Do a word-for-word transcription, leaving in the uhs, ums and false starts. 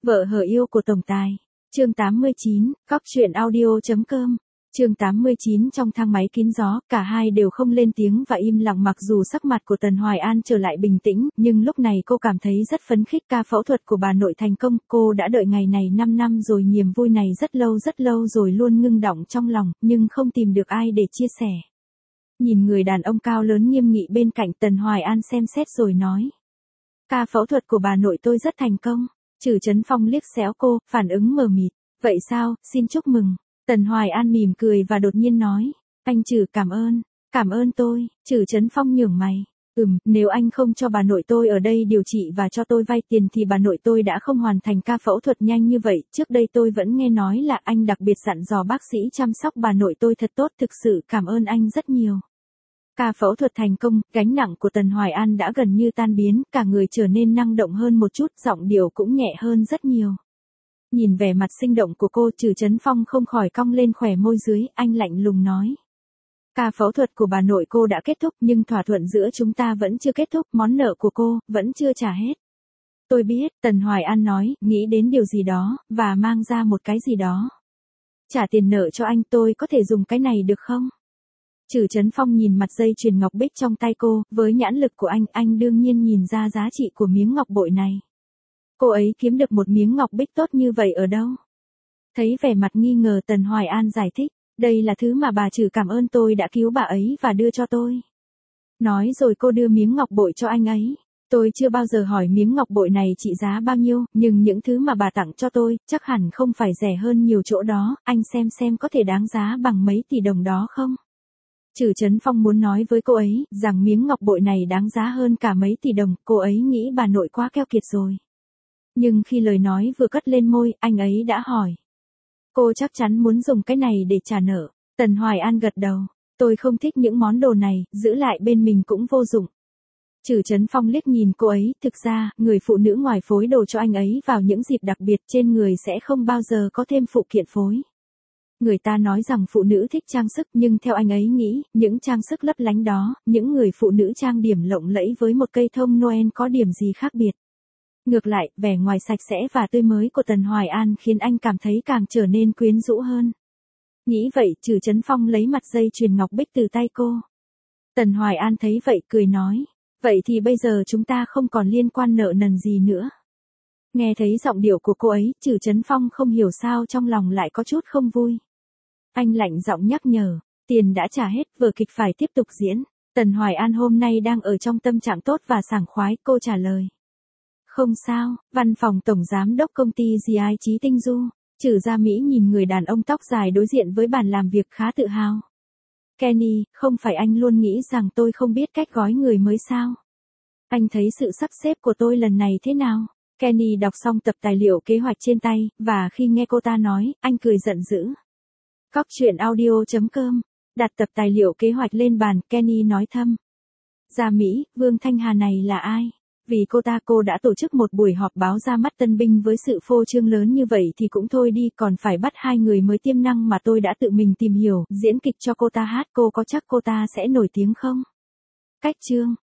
Vợ hờ yêu của tổng tài. Chương tám mươi chín, cóc truyện audio.com. Chương tám mươi chín. Trong thang máy kín gió, cả hai đều không lên tiếng và im lặng. Mặc dù sắc mặt của Tần Hoài An trở lại bình tĩnh, nhưng lúc này cô cảm thấy rất phấn khích. Ca phẫu thuật của bà nội thành công, cô đã đợi ngày này năm năm rồi, niềm vui này rất lâu rất lâu rồi luôn ngưng đọng trong lòng, nhưng không tìm được ai để chia sẻ. Nhìn người đàn ông cao lớn nghiêm nghị bên cạnh, Tần Hoài An xem xét rồi nói: Ca phẫu thuật của bà nội tôi rất thành công. Trử Chấn Phong liếc xéo cô, phản ứng mờ mịt. Vậy sao, xin chúc mừng. Tần Hoài An mỉm cười và đột nhiên nói: Anh Trử cảm ơn, cảm ơn tôi. Trử Chấn Phong nhướng mày. Ừm, nếu anh không cho bà nội tôi ở đây điều trị và cho tôi vay tiền thì bà nội tôi đã không hoàn thành ca phẫu thuật nhanh như vậy. Trước đây tôi vẫn nghe nói là anh đặc biệt dặn dò bác sĩ chăm sóc bà nội tôi thật tốt, thực sự cảm ơn anh rất nhiều. Ca phẫu thuật thành công, gánh nặng của Tần Hoài An đã gần như tan biến, cả người trở nên năng động hơn một chút, giọng điệu cũng nhẹ hơn rất nhiều. Nhìn vẻ mặt sinh động của cô, Trử Chấn Phong không khỏi cong lên khóe môi dưới, anh lạnh lùng nói: Ca phẫu thuật của bà nội cô đã kết thúc, nhưng thỏa thuận giữa chúng ta vẫn chưa kết thúc, món nợ của cô vẫn chưa trả hết. Tôi biết, Tần Hoài An nói, nghĩ đến điều gì đó, và mang ra một cái gì đó. Trả tiền nợ cho anh, tôi có thể dùng cái này được không? Trử Chấn Phong nhìn mặt dây chuyền ngọc bích trong tay cô, với nhãn lực của anh, anh đương nhiên nhìn ra giá trị của miếng ngọc bội này. Cô ấy kiếm được một miếng ngọc bích tốt như vậy ở đâu? Thấy vẻ mặt nghi ngờ, Tần Hoài An giải thích, đây là thứ mà bà Trử cảm ơn tôi đã cứu bà ấy và đưa cho tôi. Nói rồi cô đưa miếng ngọc bội cho anh ấy. Tôi chưa bao giờ hỏi miếng ngọc bội này trị giá bao nhiêu, nhưng những thứ mà bà tặng cho tôi, chắc hẳn không phải rẻ hơn nhiều chỗ đó, anh xem xem có thể đáng giá bằng mấy tỷ đồng đó không? Trử Chấn Phong muốn nói với cô ấy, rằng miếng ngọc bội này đáng giá hơn cả mấy tỷ đồng, cô ấy nghĩ bà nội quá keo kiệt rồi. Nhưng khi lời nói vừa cất lên môi, anh ấy đã hỏi: Cô chắc chắn muốn dùng cái này để trả nợ? Tần Hoài An gật đầu. Tôi không thích những món đồ này, giữ lại bên mình cũng vô dụng. Trử Chấn Phong liếc nhìn cô ấy, thực ra, người phụ nữ ngoài phối đồ cho anh ấy vào những dịp đặc biệt trên người sẽ không bao giờ có thêm phụ kiện phối. Người ta nói rằng phụ nữ thích trang sức, nhưng theo anh ấy nghĩ, những trang sức lấp lánh đó, những người phụ nữ trang điểm lộng lẫy với một cây thông Noel có điểm gì khác biệt. Ngược lại, vẻ ngoài sạch sẽ và tươi mới của Tần Hoài An khiến anh cảm thấy càng trở nên quyến rũ hơn. Nghĩ vậy, Trử Chấn Phong lấy mặt dây chuyền ngọc bích từ tay cô. Tần Hoài An thấy vậy, cười nói: Vậy thì bây giờ chúng ta không còn liên quan nợ nần gì nữa. Nghe thấy giọng điệu của cô ấy, Trử Chấn Phong không hiểu sao trong lòng lại có chút không vui. Anh lạnh giọng nhắc nhở: Tiền đã trả hết, vở kịch phải tiếp tục diễn. Tần Hoài An hôm nay đang ở trong tâm trạng tốt và sảng khoái, cô trả lời: Không sao. Văn phòng tổng giám đốc công ty giê i Chí Tinh Du. Trử Gia Mỹ nhìn người đàn ông tóc dài đối diện với bàn làm việc khá tự hào. Kenny, không phải anh luôn nghĩ rằng tôi không biết cách gói người mới sao? Anh thấy sự sắp xếp của tôi lần này thế nào? Kenny đọc xong tập tài liệu kế hoạch trên tay, và khi nghe cô ta nói, anh cười giận dữ. Cóc truyện audio.com. Đặt tập tài liệu kế hoạch lên bàn, Kenny nói thầm: Gia Mỹ, Vương Thanh Hà này là ai? Vì cô ta cô đã tổ chức một buổi họp báo ra mắt tân binh với sự phô trương lớn như vậy thì cũng thôi đi, còn phải bắt hai người mới tiềm năng mà tôi đã tự mình tìm hiểu, diễn kịch cho cô ta hát, cô có chắc cô ta sẽ nổi tiếng không? Cách chương.